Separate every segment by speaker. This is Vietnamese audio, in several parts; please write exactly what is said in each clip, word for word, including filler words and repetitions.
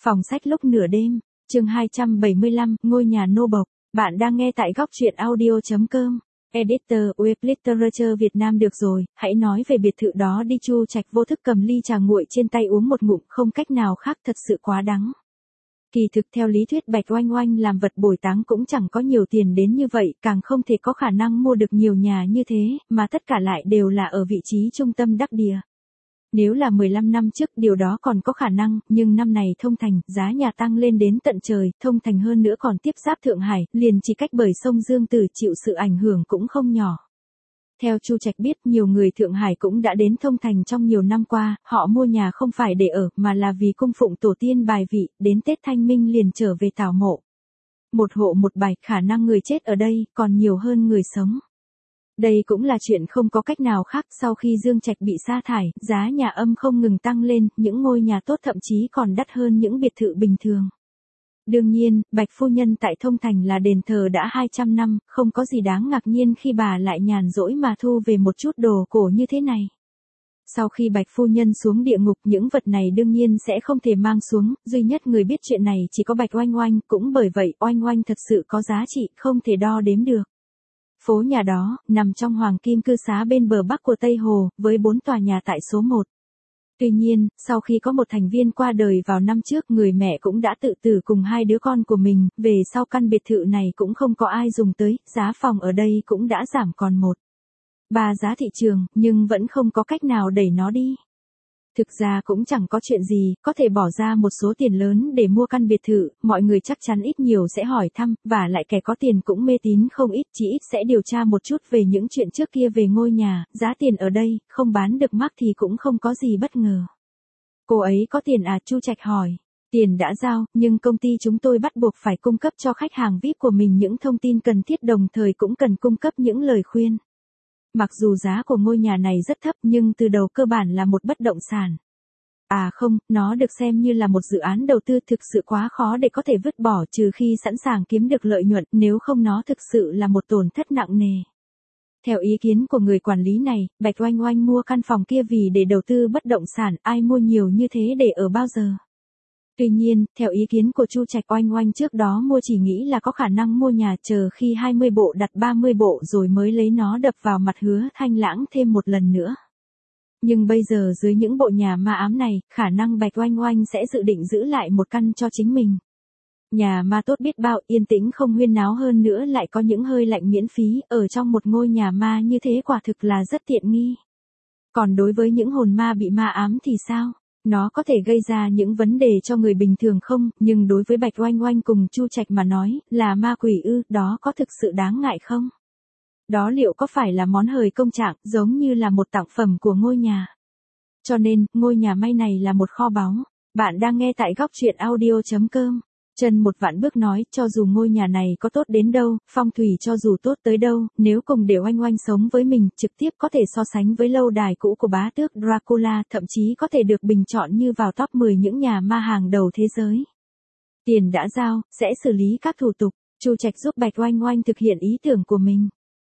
Speaker 1: Phòng sách lúc nửa đêm, chương hai trăm bảy mươi lăm, ngôi nhà nô bộc. Bạn đang nghe tại góc truyện audio chấm com. Editor, Web Literature Việt Nam. Được rồi, hãy nói về biệt thự đó đi. Chu Trạch vô thức cầm ly trà nguội trên tay uống một ngụm, không cách nào khác, thật sự quá đắng. Kỳ thực theo lý thuyết Bạch Oanh Oanh làm vật bồi táng cũng chẳng có nhiều tiền đến như vậy, càng không thể có khả năng mua được nhiều nhà như thế, mà tất cả lại đều là ở vị trí trung tâm đắc địa. Nếu là mười lăm năm trước điều đó còn có khả năng, nhưng năm này Thông Thành, giá nhà tăng lên đến tận trời, Thông Thành hơn nữa còn tiếp giáp Thượng Hải, liền chỉ cách bờ sông Dương Tử, chịu sự ảnh hưởng cũng không nhỏ. Theo Chu Trạch biết, nhiều người Thượng Hải cũng đã đến Thông Thành trong nhiều năm qua, họ mua nhà không phải để ở, mà là vì cung phụng tổ tiên bài vị, đến Tết Thanh Minh liền trở về tảo mộ. Một hộ một bài, khả năng người chết ở đây, còn nhiều hơn người sống. Đây cũng là chuyện không có cách nào khác, sau khi Dương Trạch bị sa thải, giá nhà âm không ngừng tăng lên, những ngôi nhà tốt thậm chí còn đắt hơn những biệt thự bình thường. Đương nhiên, Bạch phu nhân tại Thông Thành là đền thờ đã hai trăm năm, không có gì đáng ngạc nhiên khi bà lại nhàn rỗi mà thu về một chút đồ cổ như thế này. Sau khi Bạch phu nhân xuống địa ngục, những vật này đương nhiên sẽ không thể mang xuống, duy nhất người biết chuyện này chỉ có Bạch Oanh Oanh, cũng bởi vậy Oanh Oanh thật sự có giá trị, không thể đo đếm được. Phố nhà đó, nằm trong Hoàng Kim cư xá bên bờ bắc của Tây Hồ, với bốn tòa nhà tại số một. Tuy nhiên, sau khi có một thành viên qua đời vào năm trước, người mẹ cũng đã tự tử cùng hai đứa con của mình, về sau căn biệt thự này cũng không có ai dùng tới, giá phòng ở đây cũng đã giảm còn một ba giá thị trường, nhưng vẫn không có cách nào đẩy nó đi. Thực ra cũng chẳng có chuyện gì, có thể bỏ ra một số tiền lớn để mua căn biệt thự, mọi người chắc chắn ít nhiều sẽ hỏi thăm, và lại kẻ có tiền cũng mê tín không ít, chỉ ít sẽ điều tra một chút về những chuyện trước kia về ngôi nhà, giá tiền ở đây, không bán được mắc thì cũng không có gì bất ngờ. Cô ấy có tiền à? Chu Trạch hỏi. Tiền đã giao, nhưng công ty chúng tôi bắt buộc phải cung cấp cho khách hàng vi ai pi của mình những thông tin cần thiết, đồng thời cũng cần cung cấp những lời khuyên. Mặc dù giá của ngôi nhà này rất thấp nhưng từ đầu cơ bản là một bất động sản. À không, nó được xem như là một dự án đầu tư, thực sự quá khó để có thể vứt bỏ trừ khi sẵn sàng kiếm được lợi nhuận, nếu không nó thực sự là một tổn thất nặng nề. Theo ý kiến của người quản lý này, Bạch Oanh Oanh mua căn phòng kia vì để đầu tư bất động sản, ai mua nhiều như thế để ở bao giờ. Tuy nhiên, theo ý kiến của Chu Trạch, Oanh Oanh trước đó mua chỉ nghĩ là có khả năng mua nhà, chờ khi hai mươi bộ đặt ba mươi bộ rồi mới lấy nó đập vào mặt Hứa Thanh Lãng thêm một lần nữa. Nhưng bây giờ dưới những bộ nhà ma ám này, khả năng Bạch Oanh Oanh sẽ dự định giữ lại một căn cho chính mình. Nhà ma tốt biết bao, yên tĩnh không huyên náo, hơn nữa lại có những hơi lạnh miễn phí, ở trong một ngôi nhà ma như thế quả thực là rất tiện nghi. Còn đối với những hồn ma bị ma ám thì sao? Nó có thể gây ra những vấn đề cho người bình thường không, nhưng đối với Bạch Oanh Oanh cùng Chu Trạch mà nói, là ma quỷ ư, đó có thực sự đáng ngại không? Đó liệu có phải là món hời công trạng, giống như là một tặng phẩm của ngôi nhà? Cho nên, ngôi nhà may này là một kho báu. Bạn đang nghe tại góc truyện audio chấm com. Trần Một Vạn Bước nói, cho dù ngôi nhà này có tốt đến đâu, phong thủy cho dù tốt tới đâu, nếu cùng để Oanh Oanh sống với mình, trực tiếp có thể so sánh với lâu đài cũ của bá tước Dracula, thậm chí có thể được bình chọn như vào top mười những nhà ma hàng đầu thế giới. Tiền đã giao, sẽ xử lý các thủ tục. Chu Trạch giúp Bạch Oanh Oanh thực hiện ý tưởng của mình.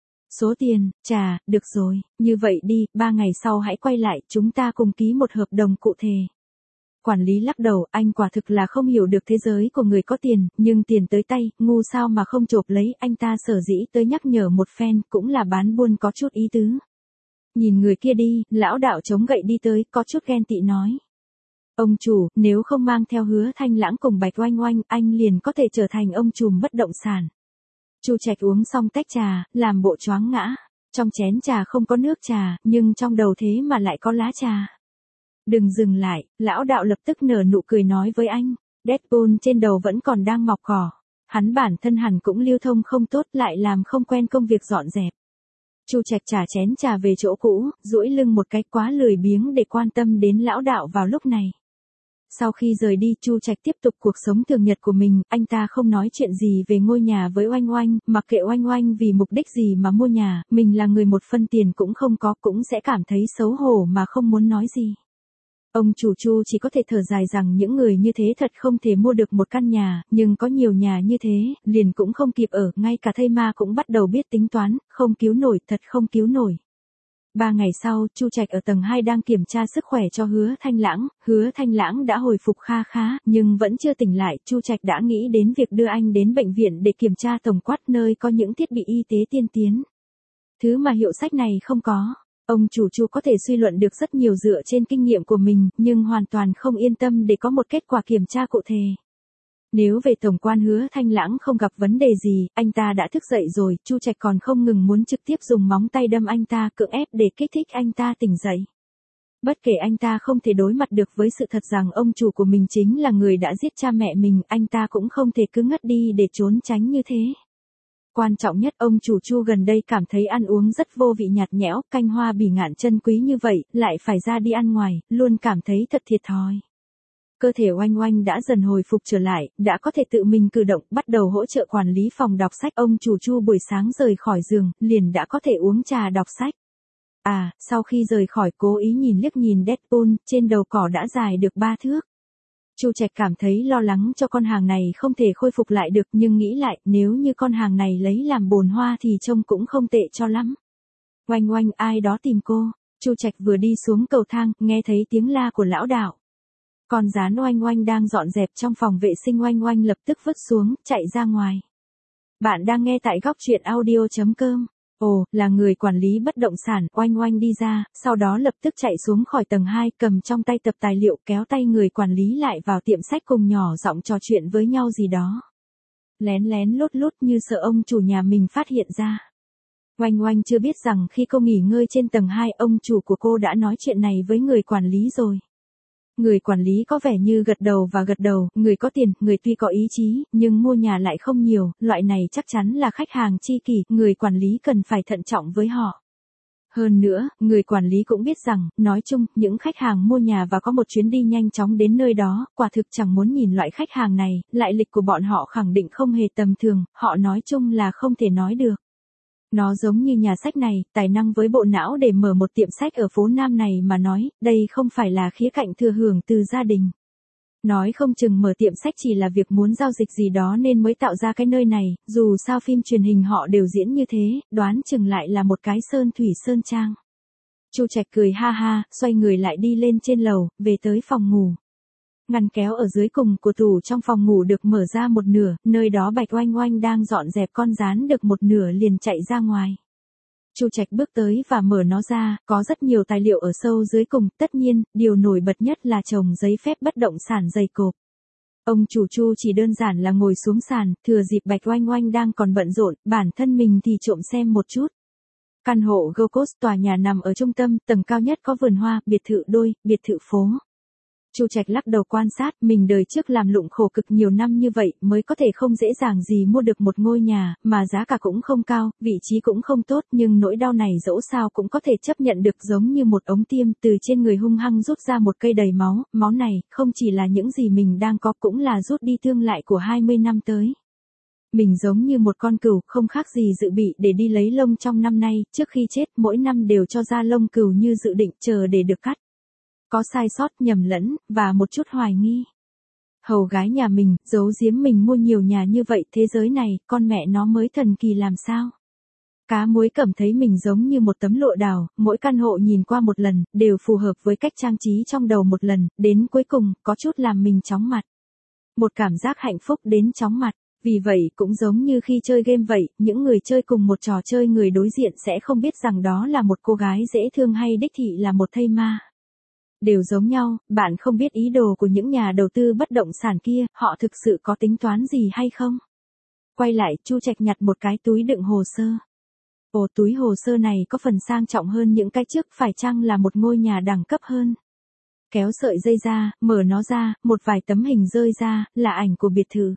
Speaker 1: Số tiền, chà, được rồi, như vậy đi, ba ngày sau hãy quay lại, chúng ta cùng ký một hợp đồng cụ thể. Quản lý lắc đầu, anh quả thực là không hiểu được thế giới của người có tiền, nhưng tiền tới tay, ngu sao mà không chộp lấy, anh ta sở dĩ tới nhắc nhở một phen, cũng là bán buôn có chút ý tứ. Nhìn người kia đi, lão đạo chống gậy đi tới, có chút ghen tị nói. Ông chủ, nếu không mang theo Hứa Thanh Lãng cùng Bạch Oanh Oanh, anh liền có thể trở thành ông trùm bất động sản. Chu Trạch uống xong tách trà, làm bộ choáng ngã. Trong chén trà không có nước trà, nhưng trong đầu thế mà lại có lá trà. Đừng dừng lại, lão đạo lập tức nở nụ cười nói với anh. Deadpool trên đầu vẫn còn đang mọc cỏ. Hắn bản thân hẳn cũng lưu thông không tốt, lại làm không quen công việc dọn dẹp. Chu Trạch trả chén trà về chỗ cũ, duỗi lưng một cái, quá lười biếng để quan tâm đến lão đạo vào lúc này. Sau khi rời đi, Chu Trạch tiếp tục cuộc sống thường nhật của mình, anh ta không nói chuyện gì về ngôi nhà với Oanh Oanh, mặc kệ Oanh Oanh vì mục đích gì mà mua nhà, mình là người một phân tiền cũng không có, cũng sẽ cảm thấy xấu hổ mà không muốn nói gì. Ông chủ Chu chỉ có thể thở dài rằng những người như thế thật không thể mua được một căn nhà, nhưng có nhiều nhà như thế, liền cũng không kịp ở, ngay cả thây ma cũng bắt đầu biết tính toán, không cứu nổi, thật không cứu nổi. Ba ngày sau, Chu Trạch ở tầng hai đang kiểm tra sức khỏe cho Hứa Thanh Lãng, Hứa Thanh Lãng đã hồi phục kha khá, nhưng vẫn chưa tỉnh lại, Chu Trạch đã nghĩ đến việc đưa anh đến bệnh viện để kiểm tra tổng quát nơi có những thiết bị y tế tiên tiến. Thứ mà hiệu sách này không có. Ông chủ Chu có thể suy luận được rất nhiều dựa trên kinh nghiệm của mình, nhưng hoàn toàn không yên tâm để có một kết quả kiểm tra cụ thể. Nếu về tổng quan Hứa Thanh Lãng không gặp vấn đề gì, anh ta đã thức dậy rồi, Chu Trạch còn không ngừng muốn trực tiếp dùng móng tay đâm anh ta, cưỡng ép để kích thích anh ta tỉnh dậy. Bất kể anh ta không thể đối mặt được với sự thật rằng ông chủ của mình chính là người đã giết cha mẹ mình, anh ta cũng không thể cứ ngất đi để trốn tránh như thế. Quan trọng nhất, ông chủ Chu gần đây cảm thấy ăn uống rất vô vị, nhạt nhẽo, canh hoa bỉ ngạn chân quý như vậy, lại phải ra đi ăn ngoài, luôn cảm thấy thật thiệt thòi. Cơ thể Oanh Oanh đã dần hồi phục trở lại, đã có thể tự mình cử động, bắt đầu hỗ trợ quản lý phòng đọc sách. Ông chủ Chu buổi sáng rời khỏi giường, liền đã có thể uống trà đọc sách. À, sau khi rời khỏi cố ý nhìn liếc nhìn Deadpool, trên đầu cỏ đã dài được ba thước. Chu Trạch cảm thấy lo lắng cho con hàng này không thể khôi phục lại được, nhưng nghĩ lại, nếu như con hàng này lấy làm bồn hoa thì trông cũng không tệ cho lắm. Oanh Oanh, ai đó tìm cô. Chu Trạch vừa đi xuống cầu thang, nghe thấy tiếng la của lão đạo. Con rán Oanh Oanh đang dọn dẹp trong phòng vệ sinh, Oanh Oanh lập tức vứt xuống, chạy ra ngoài. Bạn đang nghe tại góc truyện audio chấm com. Ồ, là người quản lý bất động sản. Oanh Oanh đi ra, sau đó lập tức chạy xuống khỏi tầng hai, cầm trong tay tập tài liệu, kéo tay người quản lý lại vào tiệm sách, cùng nhỏ giọng trò chuyện với nhau gì đó. Lén lén lút lút như sợ ông chủ nhà mình phát hiện ra. Oanh Oanh chưa biết rằng khi cô nghỉ ngơi trên tầng hai, ông chủ của cô đã nói chuyện này với người quản lý rồi. Người quản lý có vẻ như gật đầu và gật đầu, người có tiền, người tuy có ý chí, nhưng mua nhà lại không nhiều, loại này chắc chắn là khách hàng chi kỷ, người quản lý cần phải thận trọng với họ. Hơn nữa, người quản lý cũng biết rằng, nói chung, những khách hàng mua nhà và có một chuyến đi nhanh chóng đến nơi đó, quả thực chẳng muốn nhìn loại khách hàng này, lại lịch của bọn họ khẳng định không hề tầm thường, họ nói chung là không thể nói được. Nó giống như nhà sách này, tài năng với bộ não để mở một tiệm sách ở phố Nam này mà nói, đây không phải là khía cạnh thừa hưởng từ gia đình. Nói không chừng mở tiệm sách chỉ là việc muốn giao dịch gì đó nên mới tạo ra cái nơi này, dù sao phim truyền hình họ đều diễn như thế, đoán chừng lại là một cái sơn thủy sơn trang. Chu Trạch cười ha ha, xoay người lại đi lên trên lầu, về tới phòng ngủ. Ngăn kéo ở dưới cùng của tủ trong phòng ngủ được mở ra một nửa, nơi đó Bạch Oanh Oanh đang dọn dẹp con rán được một nửa liền chạy ra ngoài. Chu Trạch bước tới và mở nó ra, có rất nhiều tài liệu ở sâu dưới cùng, tất nhiên, điều nổi bật nhất là chồng giấy phép bất động sản dày cộp. Ông chủ Chu chỉ đơn giản là ngồi xuống sàn, thừa dịp Bạch Oanh Oanh đang còn bận rộn, bản thân mình thì trộm xem một chút. Căn hộ Gold Coast tòa nhà nằm ở trung tâm, tầng cao nhất có vườn hoa, biệt thự đôi, biệt thự phố. Chu Trạch lắc đầu quan sát, mình đời trước làm lụng khổ cực nhiều năm như vậy, mới có thể không dễ dàng gì mua được một ngôi nhà, mà giá cả cũng không cao, vị trí cũng không tốt, nhưng nỗi đau này dẫu sao cũng có thể chấp nhận được, giống như một ống tiêm từ trên người hung hăng rút ra một cây đầy máu, máu này, không chỉ là những gì mình đang có, cũng là rút đi thương lại của hai mươi năm tới. Mình giống như một con cừu, không khác gì dự bị để đi lấy lông trong năm nay, trước khi chết, mỗi năm đều cho ra lông cừu như dự định, chờ để được cắt. Có sai sót, nhầm lẫn, và một chút hoài nghi. Hầu gái nhà mình, giấu giếm mình mua nhiều nhà như vậy, thế giới này, con mẹ nó mới thần kỳ làm sao. Cá muối cảm thấy mình giống như một tấm lụa đào, mỗi căn hộ nhìn qua một lần, đều phù hợp với cách trang trí trong đầu một lần, đến cuối cùng, có chút làm mình chóng mặt. Một cảm giác hạnh phúc đến chóng mặt. Vì vậy cũng giống như khi chơi game vậy, những người chơi cùng một trò chơi, người đối diện sẽ không biết rằng đó là một cô gái dễ thương hay đích thị là một thây ma. Đều giống nhau, bạn không biết ý đồ của những nhà đầu tư bất động sản kia, họ thực sự có tính toán gì hay không. Quay lại, Chu Trạch nhặt một cái túi đựng hồ sơ. Ồ, túi hồ sơ này có phần sang trọng hơn những cái trước, phải chăng là một ngôi nhà đẳng cấp hơn. Kéo sợi dây ra, mở nó ra, một vài tấm hình rơi ra, là ảnh của biệt thự.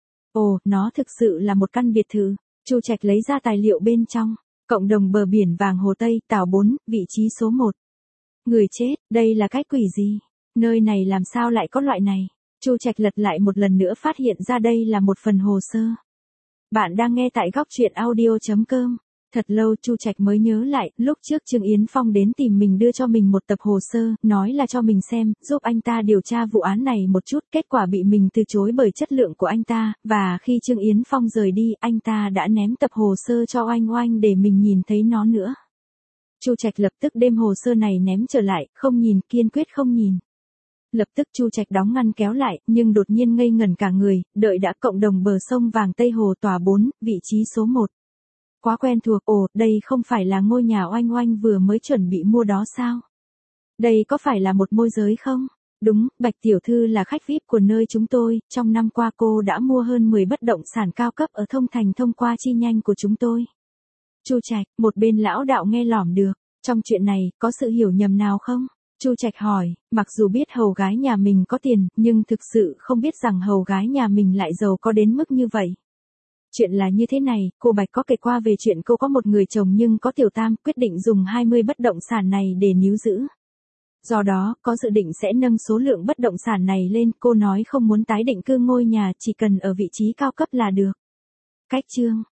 Speaker 1: Ồ, nó thực sự là một căn biệt thự. Chu Trạch lấy ra tài liệu bên trong. Cộng đồng bờ biển vàng Hồ Tây, Tảo bốn, vị trí số một. Người chết, đây là cái quỷ gì? Nơi này làm sao lại có loại này? Chu Trạch lật lại một lần nữa, phát hiện ra đây là một phần hồ sơ. Bạn đang nghe tại góc truyện audio chấm com. Thật lâu Chu Trạch mới nhớ lại, lúc trước Trương Yến Phong đến tìm mình đưa cho mình một tập hồ sơ, nói là cho mình xem, giúp anh ta điều tra vụ án này một chút, kết quả bị mình từ chối bởi chất lượng của anh ta, và khi Trương Yến Phong rời đi, anh ta đã ném tập hồ sơ cho Oanh Oanh để mình nhìn thấy nó nữa. Chu Trạch lập tức đem hồ sơ này ném trở lại, không nhìn, kiên quyết không nhìn. Lập tức Chu Trạch đóng ngăn kéo lại, nhưng đột nhiên ngây ngẩn cả người, đợi đã cộng đồng bờ sông vàng Tây Hồ tòa bốn, vị trí số một. Quá quen thuộc, ồ, đây không phải là ngôi nhà Oanh Oanh vừa mới chuẩn bị mua đó sao? Đây có phải là một môi giới không? Đúng, Bạch tiểu thư là khách vi ai pi của nơi chúng tôi, trong năm qua cô đã mua hơn mười bất động sản cao cấp ở Thông Thành thông qua chi nhánh của chúng tôi. Chu Trạch, một bên lão đạo nghe lỏm được, trong chuyện này có sự hiểu nhầm nào không? Chu Trạch hỏi, mặc dù biết hầu gái nhà mình có tiền, nhưng thực sự không biết rằng hầu gái nhà mình lại giàu có đến mức như vậy. Chuyện là như thế này, cô Bạch có kể qua về chuyện cô có một người chồng nhưng có tiểu tam, quyết định dùng hai mươi bất động sản này để níu giữ. Do đó, có dự định sẽ nâng số lượng bất động sản này lên, cô nói không muốn tái định cư ngôi nhà, chỉ cần ở vị trí cao cấp là được. Cách chương